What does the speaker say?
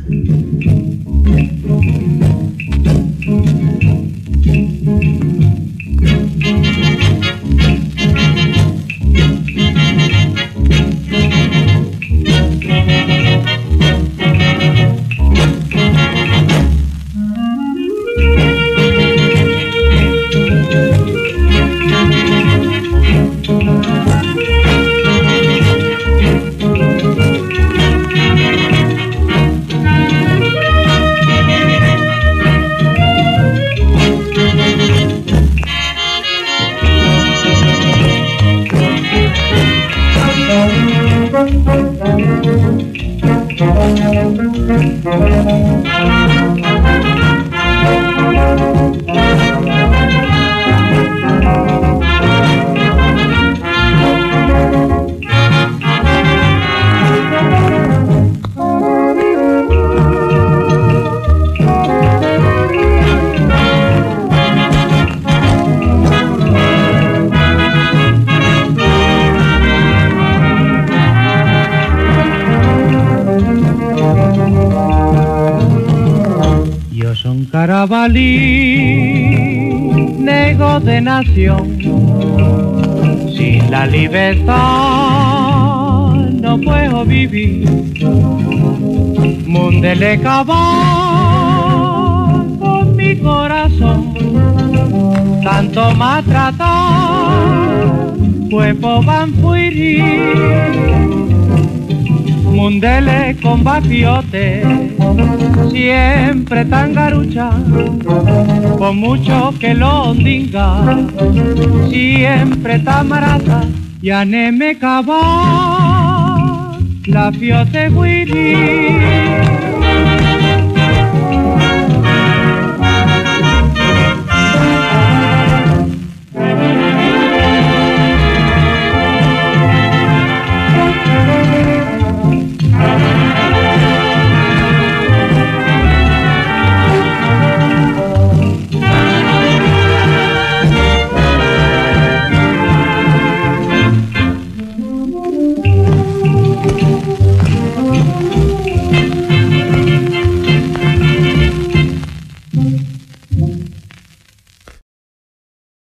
Carabalí, nego de nación, sin la libertad no puedo vivir. Mundele cabal con mi corazón, tanto maltratar, cuerpo van fuirir. Mundele con bafiote, siempre tan garucha, por mucho que lo ondinga, siempre tan marata, ya ne me cava la fiote guiri.